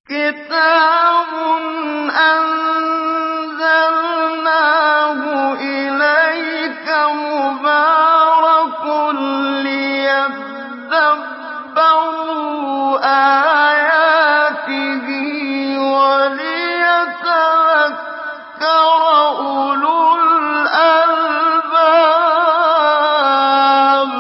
كتاب أنزلناه إليك مبارك ليدبروا آياته وليتذكر أولو الألباب.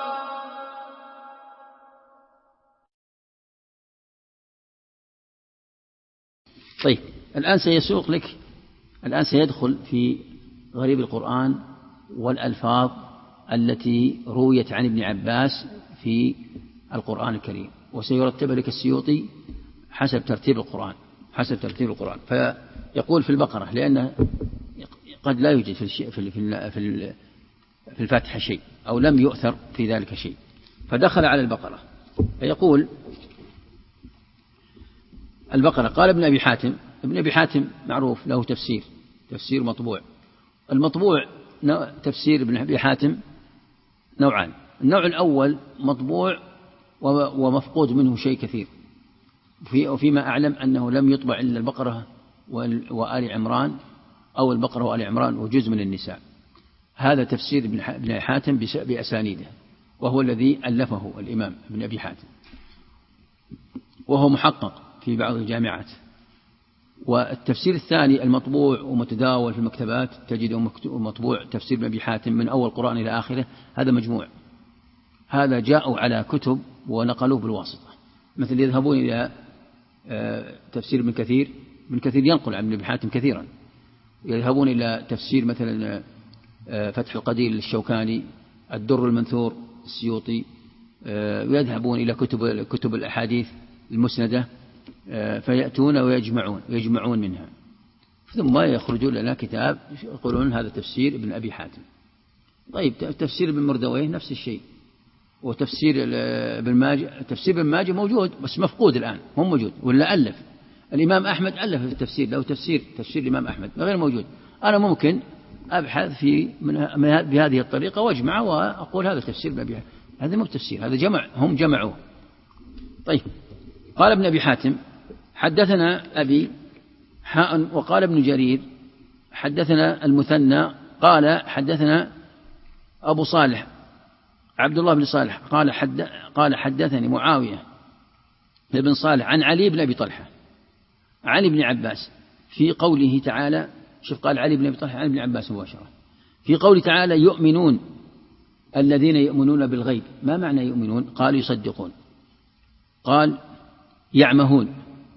طيب، الآن سيدخل في غريب القرآن والألفاظ التي رويت عن ابن عباس في القرآن الكريم، وسيرتب لك السيوطي حسب ترتيب القرآن. فيقول في البقرة، لأن قد لا يوجد في الفاتحة شيء، أو لم يؤثر في ذلك شيء، فدخل على البقرة. فيقول البقرة: قال ابن أبي حاتم معروف له تفسير مطبوع. المطبوع تفسير ابن أبي حاتم نوعان: النوع الأول مطبوع ومفقود منه شيء كثير، وفيما أعلم أنه لم يطبع إلا البقرة وآل عمران، أو البقرة وآل عمران وجزء من النساء. هذا تفسير ابن أبي حاتم بأسانيده، وهو الذي ألفه الإمام ابن أبي حاتم، وهو محقق في بعض الجامعات. والتفسير الثاني المطبوع ومتداول في المكتبات، تجده مطبوع تفسير ابن أبي حاتم من أول القرآن إلى آخره، هذا مجموع. هذا جاءوا على كتب ونقلوه بالواسطة، مثل يذهبون إلى تفسير ابن كثير ينقل عن ابن أبي حاتم كثيرا، يذهبون إلى تفسير مثلا فتح القدير للشوكاني، الدر المنثور السيوطي، ويذهبون إلى كتب الأحاديث المسندة، فيأتون ويجمعون منها، ثم يخرجون لنا كتاب يقولون هذا تفسير ابن أبي حاتم. طيب، تفسير ابن مردويه نفس الشيء، وتفسير ابن ماجه موجود بس مفقود الآن، هم موجود ولا ألف. الإمام أحمد ألف التفسير، له تفسير الإمام أحمد غير موجود. أنا ممكن أبحث بهذه الطريقة واجمع وأقول هذا تفسير ابن أبي حاتم. هذا مو تفسير، هذا جمع، هم جمعوه. طيب، قال ابن أبي حاتم: حدثنا أبي وقال ابن جرير حدثنا المثنى قال حدثنا أبو صالح عبد الله بن صالح قال حدثني معاوية بن صالح عن علي بن أبي طلحة عن ابن عباس في قوله تعالى. شوف، قال علي بن أبي طلحة عن ابن عباس مباشرة في قوله تعالى: يؤمنون الذين يؤمنون بالغيب. ما معنى يؤمنون؟ قال يصدقون. قال يعمهون.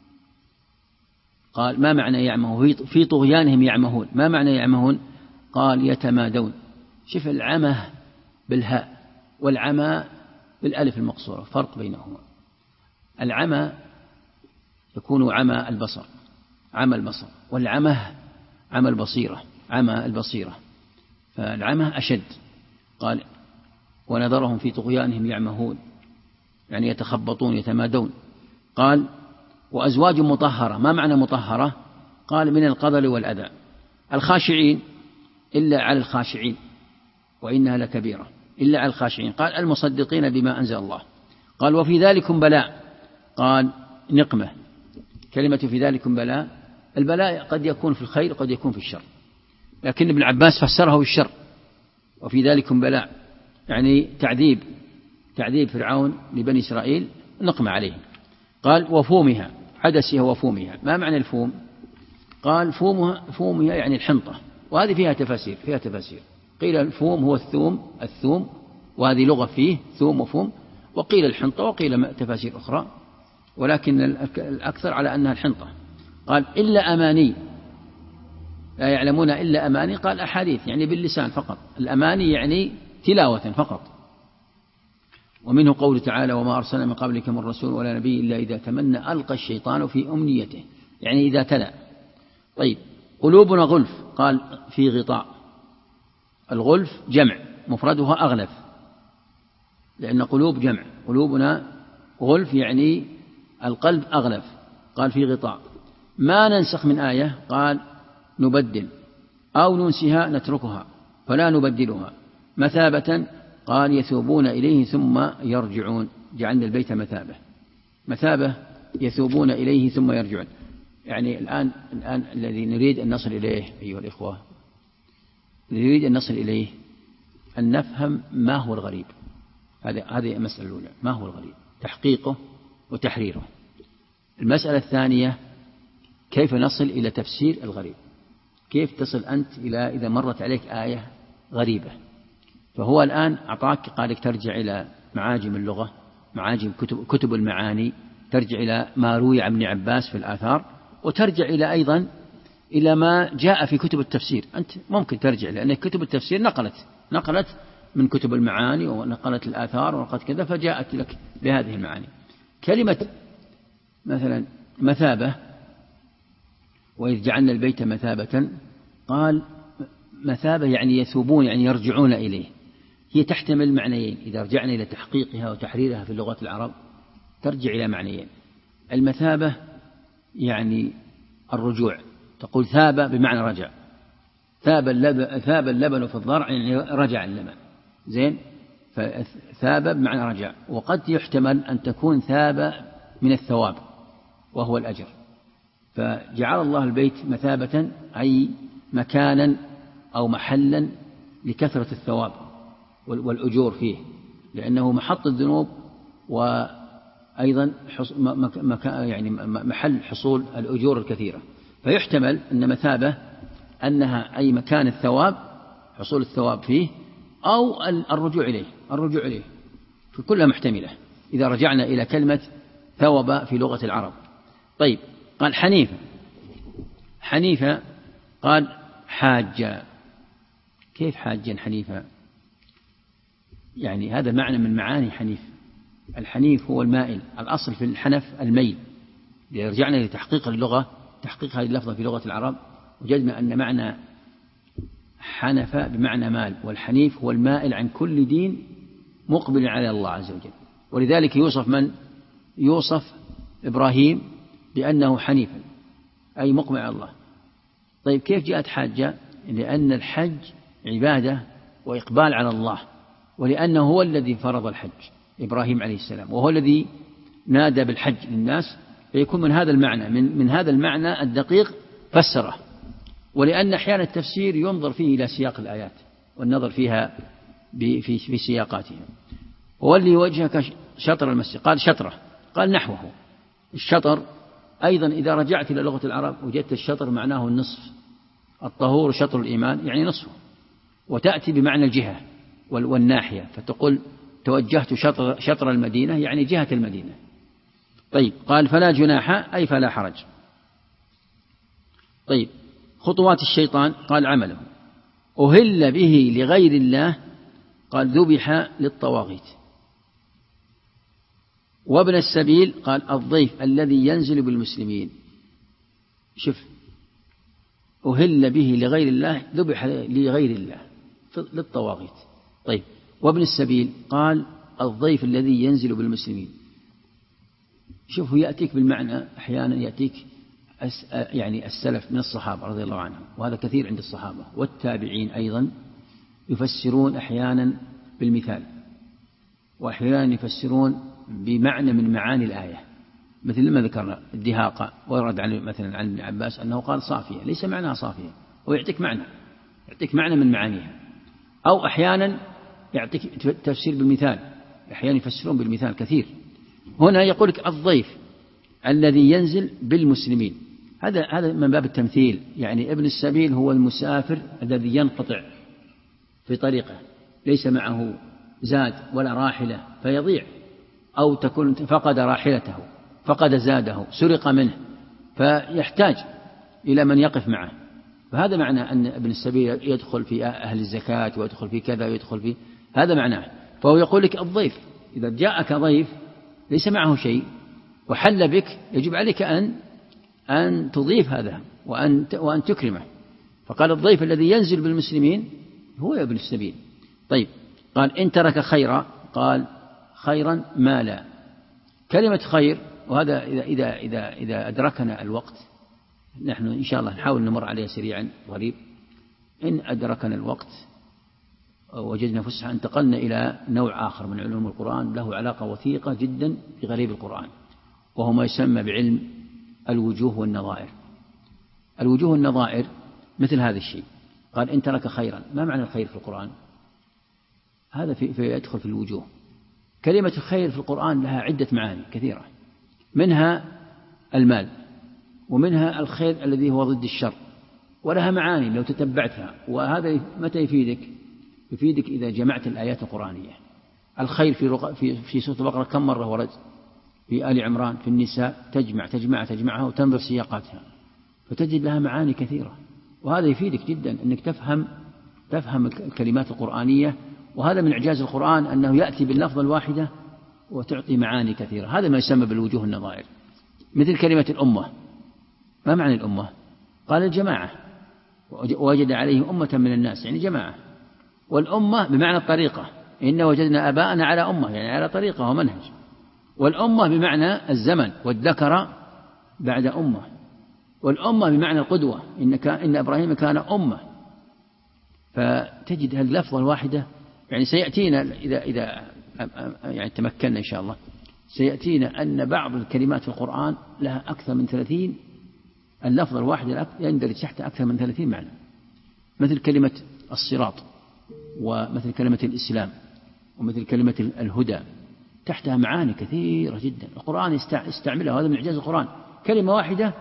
قال ما معنى يعمهون؟ في طغيانهم يعمهون. ما معنى يعمهون؟ قال يتمادون. شوف، العمه بالهاء والعمى بالألف المقصورة، فرق بينهما. العمى يكون عمى البصر، والعمى عمى البصيرة، فالعمى أشد. قال ونذرهم في طغيانهم يعمهون، يعني يتخبطون يتمادون. قال وأزواج مطهرة. ما معنى مطهرة؟ قال من القذل والأذى. الخاشعين إلا على الخاشعين وإنها لكبيرة إلا على الخاشعين. قال المصدقين بما أنزل الله. قال وفي ذلكم بلاء. قال نقمة. كلمة في ذلكم بلاء، البلاء قد يكون في الخير وقد يكون في الشر، لكن ابن عباس فسره بالشر. وفي ذلكم بلاء يعني تعذيب فرعون لبني إسرائيل، نقمة عليهم. قال وفومها، عدسها وفومها. ما معنى الفوم؟ قال فومها يعني الحنطة، وهذه فيها تفاسير. قيل الفوم هو الثوم وهذه لغة فيه ثوم وفوم، وقيل الحنطة، وقيل تفاسير أخرى، ولكن الأكثر على أنها الحنطة. قال إلا أماني، لا يعلمون إلا أماني. قال أحاديث يعني باللسان فقط، الأماني يعني تلاوة فقط. ومنه قول تعالى وما أرسلنا من قبلك من رسول ولا نبي إلا إذا تمنى ألقى الشيطان في أمنيته، يعني إذا تلا. طيب، قلوبنا غلف. قال في غطاء. الغلف جمع، مفردها أغلف، لأن قلوب جمع. قلوبنا غلف يعني القلب أغلف. قال في غطاء. ما ننسخ من آية، قال نبدل أو ننسها نتركها فلا نبدلها مثابة. قال يثوبون إليه ثم يرجعون. جعلنا البيت مثابة يثوبون إليه ثم يرجعون. يعني الآن الذي نريد أن نصل إليه أيها الإخوة، نريد أن نصل إليه أن نفهم ما هو الغريب. هذه المسألة الأولى، ما هو الغريب، تحقيقه وتحريره. المسألة الثانية كيف نصل إلى تفسير الغريب، كيف تصل أنت إلى إذا مرت عليك آية غريبة. فهو الآن أعطاك، قالك ترجع إلى معاجم اللغة، معاجم كتب المعاني، ترجع إلى ما روي عن ابن عباس في الآثار، وترجع إلى أيضا إلى ما جاء في كتب التفسير. أنت ممكن ترجع لأن كتب التفسير نقلت من كتب المعاني ونقلت الآثار ونقلت كذا، فجاءت لك بهذه المعاني. كلمة مثلا مثابة، وإذ جعلنا البيت مثابة، قال مثابة يعني يثوبون، يعني يرجعون إليه. هي تحتمل معنيين إذا رجعنا إلى تحقيقها وتحريرها في لغة العرب، ترجع إلى معنيين. المثابة يعني الرجوع، تقول ثاب بمعنى رجع، ثاب اللبن في الضرع يعني رجع اللبن، زين، فثاب بمعنى رجع. وقد يحتمل أن تكون ثاب من الثواب وهو الأجر، فجعل الله البيت مثابة أي مكانا أو محلا لكثرة الثواب والأجور فيه، لأنه محط الذنوب وأيضا يعني محل حصول الأجور الكثيرة. فيحتمل أن مثابة أنها أي مكان الثواب، حصول الثواب فيه، أو الرجوع إليه، فكلها محتملة إذا رجعنا إلى كلمة ثوب في لغة العرب. طيب، قال حنيفة قال حاجة. كيف حاجا حنيفة؟ يعني هذا معنى من معاني حنيف. الحنيف هو المائل، الأصل في الحنف الميل. إذا رجعنا لتحقيق اللغة، تحقيق هذه اللفظة في لغة العرب، وجدنا أن معنى حنف بمعنى مال، والحنيف هو المائل عن كل دين مقبل على الله عز وجل. ولذلك يوصف إبراهيم بأنه حنيفا أي مقبل على الله. طيب، كيف جاءت حاجة؟ لأن الحج عبادة وإقبال على الله، ولأنه هو الذي فرض الحج إبراهيم عليه السلام، وهو الذي نادى بالحج للناس، فيكون من هذا المعنى، من هذا المعنى الدقيق فسره. ولأن أحيانا التفسير ينظر فيه إلى سياق الآيات والنظر فيها في سياقاتها. وولي وجهك شطر المسجد، قال شطرة، قال نحوه. الشطر أيضا إذا رجعت إلى لغة العرب وجدت الشطر معناه النصف، الطهور شطر الإيمان يعني نصفه، وتأتي بمعنى الجهة والناحية، فتقول توجهت شطر المدينة يعني جهة المدينة. طيب، قال فلا جناح أي فلا حرج. طيب، خطوات الشيطان، قال عمله. أهل به لغير الله، قال ذبح للطواغيت. وابن السبيل، قال الضيف الذي ينزل بالمسلمين. شوف، أهل به لغير الله، ذبح لغير الله للطواغيت. طيب، وابن السبيل قال الضيف الذي ينزل بالمسلمين. شوفوا، يأتيك بالمعنى أحيانا، يأتيك يعني السلف من الصحابة رضي الله عنهم، وهذا كثير عند الصحابة والتابعين أيضا، يفسرون أحيانا بالمثال، وأحيانا يفسرون بمعنى من معاني الآية، مثل لما ذكرنا الدهاقة، ورد مثلا عن ابن عباس أنه قال صافية، ليس معناها صافية، هو يعطيك معنى من معانيها. أو أحيانا يعطيك تفسير بالمثال، أحيانا يفسرون بالمثال كثير. هنا يقول لك الضيف الذي ينزل بالمسلمين، هذا من باب التمثيل. يعني ابن السبيل هو المسافر الذي ينقطع في طريقه، ليس معه زاد ولا راحلة فيضيع، أو تكون فقد راحلته، فقد زاده، سرق منه، فيحتاج إلى من يقف معه. فهذا معنى أن ابن السبيل يدخل في أهل الزكاة، ويدخل في كذا، ويدخل في هذا معناه. فهو يقول لك الضيف، إذا جاءك ضيف ليس معه شيء وحل بك، يجب عليك أن تضيف هذا وأن تكرمه. فقال الضيف الذي ينزل بالمسلمين هو ابن السبيل. طيب، قال إن ترك خيرا، قال خيرا مالا. كلمة خير، وهذا إذا أدركنا الوقت، نحن إن شاء الله نحاول نمر عليه سريعا غريب. إن أدركنا الوقت وجدنا فسحة، انتقلنا إلى نوع آخر من علوم القرآن له علاقة وثيقة جدا بغريب القرآن، وهو ما يسمى بعلم الوجوه والنظائر. الوجوه والنظائر مثل هذا الشيء. قال إن ترك خيرا، ما معنى الخير في القرآن؟ هذا يدخل في الوجوه. كلمة الخير في القرآن لها عدة معاني كثيرة، منها المال، ومنها الخير الذي هو ضد الشر، ولها معاني لو تتبعتها. وهذا متى يفيدك؟ يفيدك إذا جمعت الآيات القرآنية. الخير في سورة البقرة كم مرة ورد؟ في آل عمران، في النساء، تجمعها وتنظر سياقاتها، فتجد لها معاني كثيرة. وهذا يفيدك جدا أنك تفهم الكلمات القرآنية. وهذا من إعجاز القرآن أنه يأتي باللفظة الواحدة وتعطي معاني كثيرة. هذا ما يسمى بالوجوه النظائر. مثل كلمة الأمة، ما معنى الأمة؟ قال الجماعة، ووجد عليه أمة من الناس، يعني جماعة. والأمة بمعنى الطريقة، إن وجدنا آباءنا على أمة، يعني على طريقة ومنهج. والأمة بمعنى الزمن، والذكر بعد أمة. والأمة بمعنى القدوة، إن إبراهيم كان أمة. فتجد اللفظة الواحدة، يعني سيأتينا إذا يعني تمكنا إن شاء الله، سيأتينا أن بعض الكلمات في القرآن لها أكثر من 30. اللفظة الواحدة يندرج تحت أكثر من 30 معنى، مثل كلمة الصراط، ومثل كلمة الإسلام، ومثل كلمة الهدى، تحتها معاني كثيرة جدا. القرآن يستعملها، وهذا من إعجاز القرآن. كلمة واحدة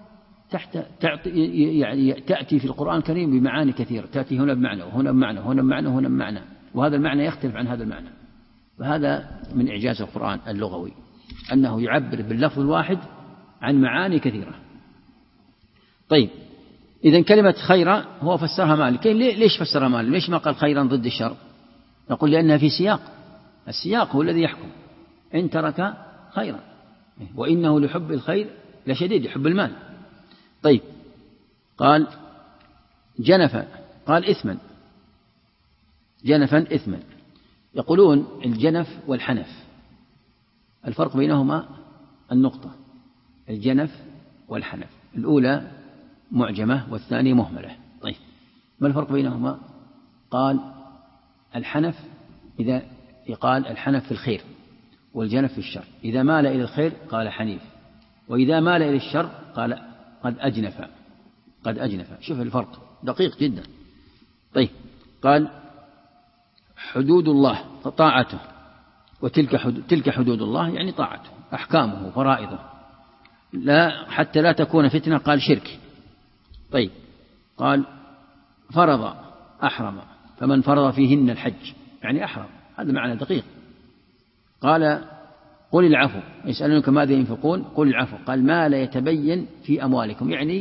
تأتي في القرآن الكريم بمعاني كثيرة، تأتي هنا بمعنى، وهنا بمعنى، وهنا بمعنى، وهنا بمعنى، وهذا المعنى يختلف عن هذا المعنى. فهذا من إعجاز القرآن اللغوي، أنه يعبر باللفظ الواحد عن معاني كثيرة. طيب، إذن كلمة خيرا هو فسرها مالك. ليش فسرها مالك؟ ليش ما قال خيرا ضد الشر؟ نقول لأنها في سياق، السياق هو الذي يحكم. إن ترك خيرا، وإنه لحب الخير لشديد، يحب المال. طيب، قال جنفا، قال إثما، جنفا إثما. يقولون الجنف والحنف الفرق بينهما النقطة، الجنف والحنف، الأولى معجمة والثانية مهملة. طيب، ما الفرق بينهما؟ قال الحنف، إذا يقال الحنف في الخير، والجنف في الشر. إذا مال إلى الخير قال حنيف، وإذا مال إلى الشر قال قد أجنف. شوف الفرق دقيق جدا. طيب، قال حدود الله طاعته، تلك حدود الله يعني طاعته، أحكامه فرائضه، لا حتى لا تكون فتنة، قال شرك. طيب، قال فرض أحرم، فمن فرض فيهن الحج يعني أحرم، هذا معنى دقيق. قال قل العفو، يسألونك ماذا ينفقون، قل العفو، قال ما لا يتبين في أموالكم، يعني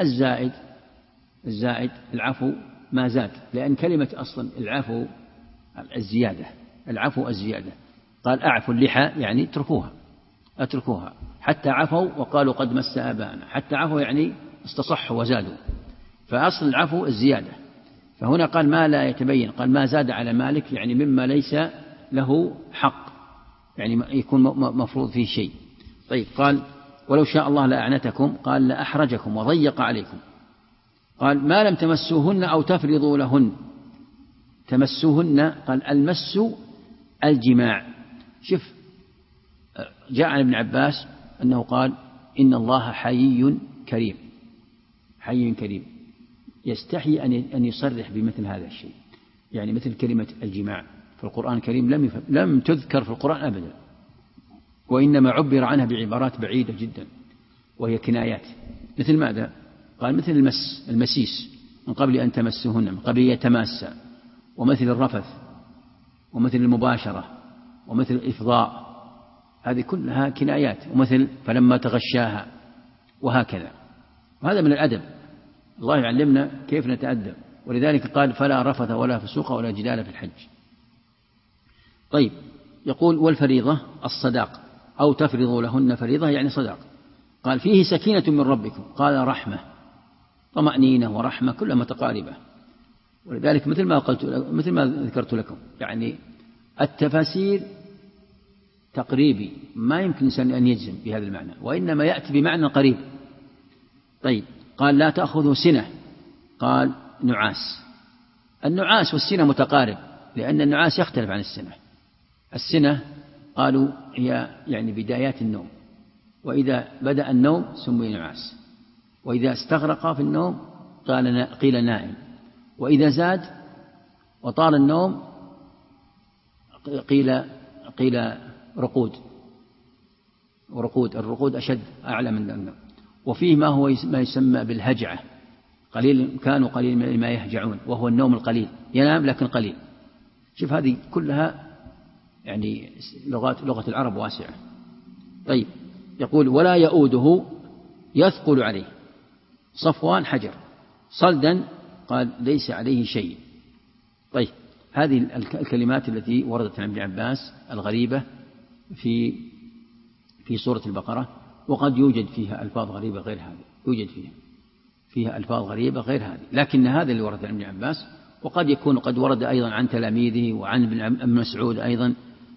الزائد العفو ما زاد، لأن كلمة أصلا العفو الزيادة. قال أعفوا اللحى يعني اتركوها، حتى عفوا وقالوا قد مس آباءنا، حتى عفوا يعني استصحوا وزادوا، فأصل العفو الزيادة. فهنا قال ما لا يتبين، قال ما زاد على مالك، يعني مما ليس له حق، يعني يكون مفروض فيه شيء. طيب، قال ولو شاء الله لأعنتكم، قال لأحرجكم وضيق عليكم. قال ما لم تمسوهن أو تفرضوا لهن. تمسوهن، قال المس الجماع. شوف، جاء عن ابن عباس أنه قال إن الله حيي كريم، يستحي أن يصرح بمثل هذا الشيء، يعني مثل كلمة الجماع في القرآن الكريم لم تذكر في القرآن أبدا، وإنما عبر عنها بعبارات بعيدة جدا، وهي كنايات. مثل ماذا؟ قال مثل المسيس، من قبل أن تمسهن، من قبل يتماسى، ومثل الرفث، ومثل المباشرة، ومثل الإفضاء، هذه كلها كنايات. ومثل فلما تغشاها، وهكذا. وهذا من الأدب، الله يعلمنا كيف نتأدب، ولذلك قال فلا رفث ولا فسوق ولا جدال في الحج. طيب، يقول والفريضة الصداق، أو تفرضوا لهن فريضة يعني صداق. قال فيه سكينة من ربكم، قال رحمة، طمأنينة ورحمة كلها متقاربة. ولذلك مثل ما ذكرت لكم، يعني التفاسير تقريبي، ما يمكن إنسان أن يجزم بهذا المعنى، وإنما يأتي بمعنى قريب. طيب، قال لا تأخذوا سنة، قال نعاس. النعاس والسنة متقارب، لأن النعاس يختلف عن السنة. السنة قالوا هي يعني بدايات النوم، وإذا بدأ النوم سمي نعاس، وإذا استغرق في النوم قيل نائم، وإذا زاد وطال النوم قيل رقود، الرقود أشد أعلى من النوم. وفيه ما يسمى بالهجعة، كانوا قليل ما يهجعون، وهو النوم القليل، ينام لكن قليل. شوف هذه كلها يعني لغة العرب واسعة. طيب يقول ولا يؤوده يثقل عليه. صفوان حجر، صلدا قال ليس عليه شيء. طيب هذه الكلمات التي وردت عن ابن عباس الغريبة في سورة البقرة، وقد يوجد فيها ألفاظ غريبة غير هذه، يوجد فيها ألفاظ غريبة غير هذه، لكن هذا اللي ورد عن ابن عباس، وقد يكون قد ورد أيضا عن تلاميذه وعن ابن مسعود أيضا.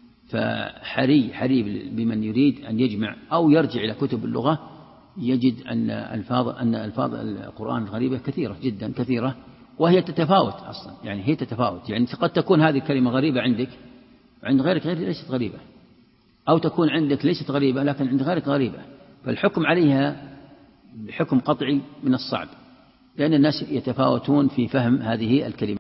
فحري بمن يريد أن يجمع أو يرجع إلى كتب اللغة يجد أن ألفاظ القرآن الغريبة كثيرة جدا كثيرة، وهي تتفاوت أصلا، يعني هي تتفاوت، يعني قد تكون هذه الكلمة غريبة عندك، عند غيرك ليست غريبة، أو تكون عندك ليست غريبة لكن عند غيرك غريبة، فالحكم عليها حكم قطعي من الصعب، لأن الناس يتفاوتون في فهم هذه الكلمة.